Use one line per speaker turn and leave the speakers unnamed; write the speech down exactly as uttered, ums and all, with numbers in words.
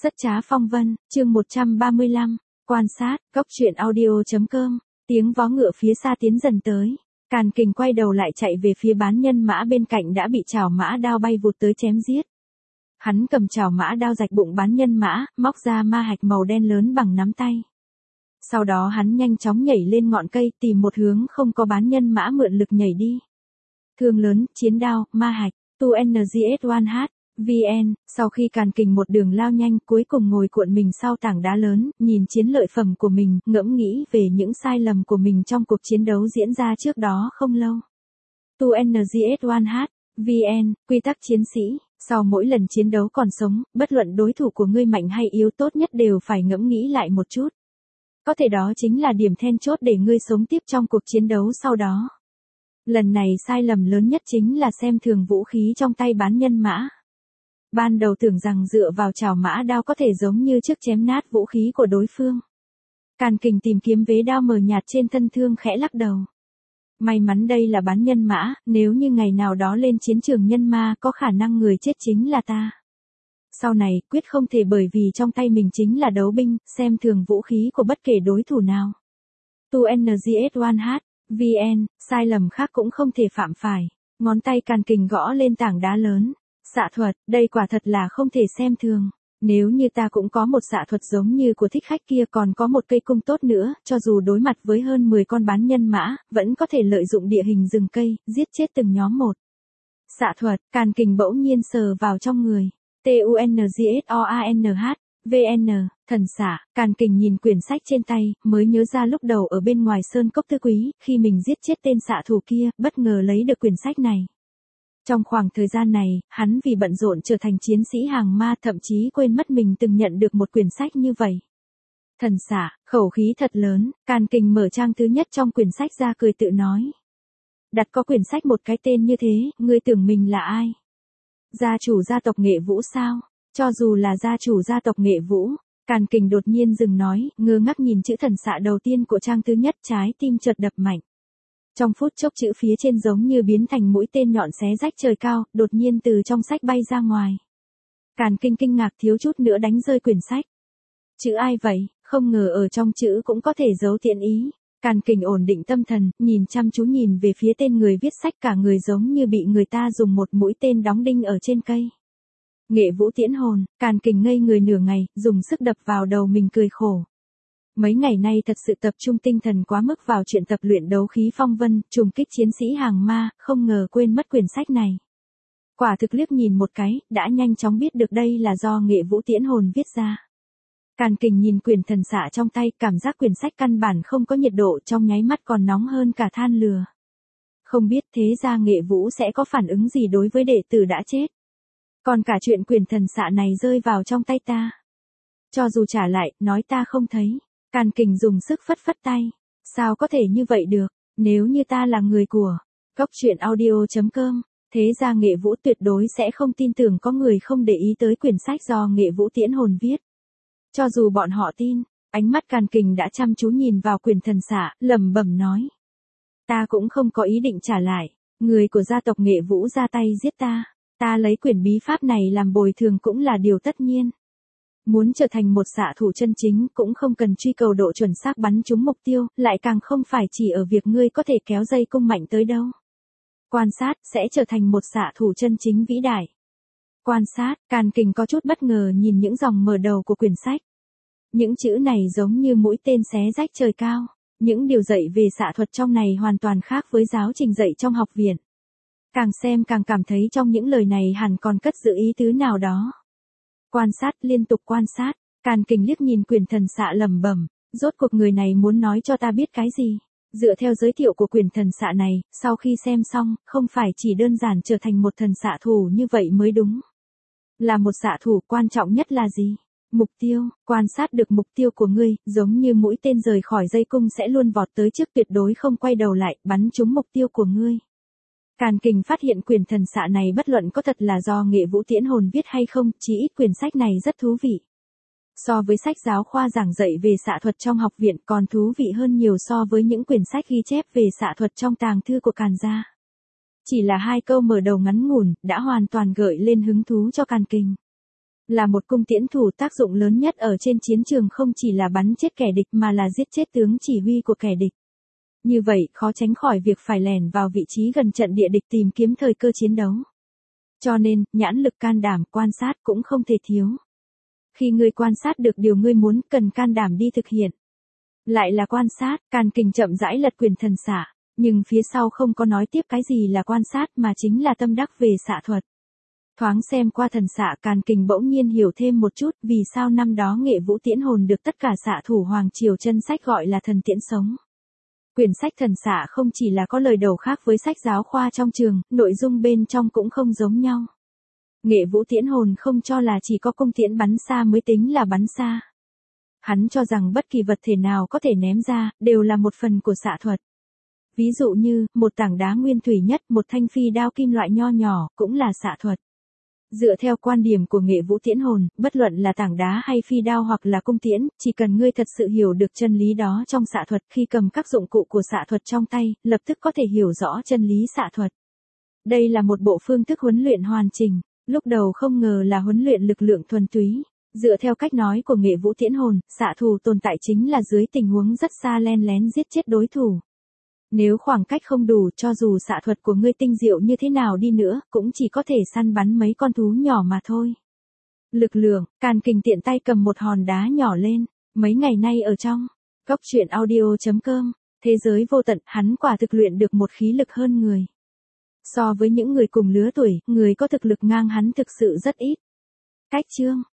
Rất trá phong vân, chương một trăm ba mươi lăm, quan sát, góc truyện audio.com, tiếng vó ngựa phía xa tiến dần tới. Càn Kình quay đầu lại chạy về phía bán nhân mã bên cạnh đã bị chảo mã đao bay vụt tới chém giết. Hắn cầm chảo mã đao rạch bụng bán nhân mã, móc ra ma hạch màu đen lớn bằng nắm tay. Sau đó hắn nhanh chóng nhảy lên ngọn cây tìm một hướng không có bán nhân mã mượn lực nhảy đi. Thương lớn, chiến đao, ma hạch, tu en giê ét một hát. vê en, sau khi Càn Kình một đường lao nhanh cuối cùng ngồi cuộn mình sau tảng đá lớn, nhìn chiến lợi phẩm của mình, ngẫm nghĩ về những sai lầm của mình trong cuộc chiến đấu diễn ra trước đó không lâu. tu en giê ét một hát, vê en, quy tắc chiến sĩ, sau mỗi lần chiến đấu còn sống, bất luận đối thủ của ngươi mạnh hay yếu tốt nhất đều phải ngẫm nghĩ lại một chút. Có thể đó chính là điểm then chốt để ngươi sống tiếp trong cuộc chiến đấu sau đó. Lần này sai lầm lớn nhất chính là xem thường vũ khí trong tay bán nhân mã. Ban đầu tưởng rằng dựa vào chảo mã đao có thể giống như trước chém nát vũ khí của đối phương. Càn Kình tìm kiếm vế đao mờ nhạt trên thân thương khẽ lắc đầu. May mắn đây là bán nhân mã, nếu như ngày nào đó lên chiến trường nhân ma có khả năng người chết chính là ta. Sau này, quyết không thể bởi vì trong tay mình chính là đấu binh, xem thường vũ khí của bất kể đối thủ nào. tu en giê ét một hát, vê en, sai lầm khác cũng không thể phạm phải. Ngón tay Càn Kình gõ lên tảng đá lớn. Xạ thuật, đây quả thật là không thể xem thường. Nếu như ta cũng có một xạ thuật giống như của thích khách kia còn có một cây cung tốt nữa, cho dù đối mặt với hơn mười con bán nhân mã, vẫn có thể lợi dụng địa hình rừng cây, giết chết từng nhóm một. Xạ thuật, Càn Kình bỗng nhiên sờ vào trong người. tu en giê ét o a en hát, vê en, thần xạ, Càn Kình nhìn quyển sách trên tay, mới nhớ ra lúc đầu ở bên ngoài sơn cốc tứ quý, khi mình giết chết tên xạ thủ kia, bất ngờ lấy được quyển sách này. Trong khoảng thời gian này, hắn vì bận rộn trở thành chiến sĩ hàng ma thậm chí quên mất mình từng nhận được một quyển sách như vậy. Thần xạ, khẩu khí thật lớn, Càn Kình mở trang thứ nhất trong quyển sách ra cười tự nói. Đặt có quyển sách một cái tên như thế, ngươi tưởng mình là ai? Gia chủ gia tộc Nghệ Vũ sao? Cho dù là gia chủ gia tộc Nghệ Vũ, Càn Kình đột nhiên dừng nói, ngơ ngác nhìn chữ thần xạ đầu tiên của trang thứ nhất, trái tim chợt đập mạnh. Trong phút chốc chữ phía trên giống như biến thành mũi tên nhọn xé rách trời cao, đột nhiên từ trong sách bay ra ngoài. Càn Kinh kinh ngạc thiếu chút nữa đánh rơi quyển sách. Chữ ai vậy, không ngờ ở trong chữ cũng có thể giấu thiện ý. Càn Kình ổn định tâm thần, nhìn chăm chú nhìn về phía tên người viết sách, cả người giống như bị người ta dùng một mũi tên đóng đinh ở trên cây. Nghệ Vũ tiễn hồn, Càn Kình ngây người nửa ngày, dùng sức đập vào đầu mình cười khổ. Mấy ngày nay thật sự tập trung tinh thần quá mức vào chuyện tập luyện đấu khí phong vân, trùng kích chiến sĩ hàng ma, không ngờ quên mất quyển sách này. Quả thực liếc nhìn một cái, đã nhanh chóng biết được đây là do Nghệ Vũ tiễn hồn viết ra. Càn Kình nhìn quyển thần xạ trong tay, cảm giác quyển sách căn bản không có nhiệt độ, trong nháy mắt còn nóng hơn cả than lửa. Không biết thế ra Nghệ Vũ sẽ có phản ứng gì đối với đệ tử đã chết. Còn cả chuyện quyển thần xạ này rơi vào trong tay ta. Cho dù trả lại, nói ta không thấy. Càn Kình dùng sức phất phất tay. Sao có thể như vậy được, nếu như ta là người của góc truyện audio.com, thế ra Nghệ Vũ tuyệt đối sẽ không tin tưởng có người không để ý tới quyển sách do Nghệ Vũ tiễn hồn viết. Cho dù bọn họ tin, ánh mắt Càn Kình đã chăm chú nhìn vào quyển thần xạ, lẩm bẩm nói. Ta cũng không có ý định trả lại, người của gia tộc Nghệ Vũ ra tay giết ta, ta lấy quyển bí pháp này làm bồi thường cũng là điều tất nhiên. Muốn trở thành một xạ thủ chân chính cũng không cần truy cầu độ chuẩn xác bắn trúng mục tiêu, lại càng không phải chỉ ở việc ngươi có thể kéo dây cung mạnh tới đâu. Quan sát, sẽ trở thành một xạ thủ chân chính vĩ đại. Quan sát, Càn Kình có chút bất ngờ nhìn những dòng mở đầu của quyển sách. Những chữ này giống như mũi tên xé rách trời cao. Những điều dạy về xạ thuật trong này hoàn toàn khác với giáo trình dạy trong học viện. Càng xem càng cảm thấy trong những lời này hẳn còn cất giữ ý tứ nào đó. Quan sát, liên tục quan sát, Càn Kình liếc nhìn quyển thần xạ lẩm bẩm, rốt cuộc người này muốn nói cho ta biết cái gì? Dựa theo giới thiệu của quyển thần xạ này, sau khi xem xong, không phải chỉ đơn giản trở thành một thần xạ thủ như vậy mới đúng. Là một xạ thủ, quan trọng nhất là gì? Mục tiêu, quan sát được mục tiêu của ngươi, giống như mũi tên rời khỏi dây cung sẽ luôn vọt tới trước, tuyệt đối không quay đầu lại, bắn trúng mục tiêu của ngươi. Càn Kình phát hiện quyển thần xạ này bất luận có thật là do Nghệ Vũ tiễn hồn viết hay không, chỉ ít quyển sách này rất thú vị. So với sách giáo khoa giảng dạy về xạ thuật trong học viện còn thú vị hơn nhiều so với những quyển sách ghi chép về xạ thuật trong tàng thư của Càn gia. Chỉ là hai câu mở đầu ngắn ngủn, đã hoàn toàn gợi lên hứng thú cho Càn Kình. Là một cung tiễn thủ, tác dụng lớn nhất ở trên chiến trường không chỉ là bắn chết kẻ địch mà là giết chết tướng chỉ huy của kẻ địch. Như vậy, khó tránh khỏi việc phải lẻn vào vị trí gần trận địa địch tìm kiếm thời cơ chiến đấu. Cho nên, nhãn lực, can đảm, quan sát cũng không thể thiếu. Khi ngươi quan sát được điều ngươi muốn, cần can đảm đi thực hiện. Lại là quan sát, Càn Kình chậm rãi lật quyển thần xạ, nhưng phía sau không có nói tiếp cái gì là quan sát mà chính là tâm đắc về xạ thuật. Thoáng xem qua thần xạ, Càn Kình bỗng nhiên hiểu thêm một chút vì sao năm đó Nghệ Vũ Tiễn Hồn được tất cả xạ thủ Hoàng Triều chân sách gọi là thần tiễn sống. Quyển sách thần xạ không chỉ là có lời đầu khác với sách giáo khoa trong trường, nội dung bên trong cũng không giống nhau. Nghệ Vũ Tiễn Hồn không cho là chỉ có cung tiễn bắn xa mới tính là bắn xa. Hắn cho rằng bất kỳ vật thể nào có thể ném ra, đều là một phần của xạ thuật. Ví dụ như, một tảng đá nguyên thủy nhất, một thanh phi đao kim loại nho nhỏ, cũng là xạ thuật. Dựa theo quan điểm của Nghệ Vũ Tiễn Hồn, bất luận là tảng đá hay phi đao hoặc là cung tiễn, chỉ cần ngươi thật sự hiểu được chân lý đó trong xạ thuật, khi cầm các dụng cụ của xạ thuật trong tay, lập tức có thể hiểu rõ chân lý xạ thuật. Đây là một bộ phương thức huấn luyện hoàn chỉnh, lúc đầu không ngờ là huấn luyện lực lượng thuần túy. Dựa theo cách nói của Nghệ Vũ Tiễn Hồn, xạ thủ tồn tại chính là dưới tình huống rất xa len lén giết chết đối thủ. Nếu khoảng cách không đủ, cho dù xạ thuật của ngươi tinh diệu như thế nào đi nữa, cũng chỉ có thể săn bắn mấy con thú nhỏ mà thôi. Lực lượng, Càn Kình tiện tay cầm một hòn đá nhỏ lên, mấy ngày nay ở trong góc truyện audio chấm com, thế giới vô tận, hắn quả thực luyện được một khí lực hơn người. So với những người cùng lứa tuổi, người có thực lực ngang hắn thực sự rất ít. Cách chương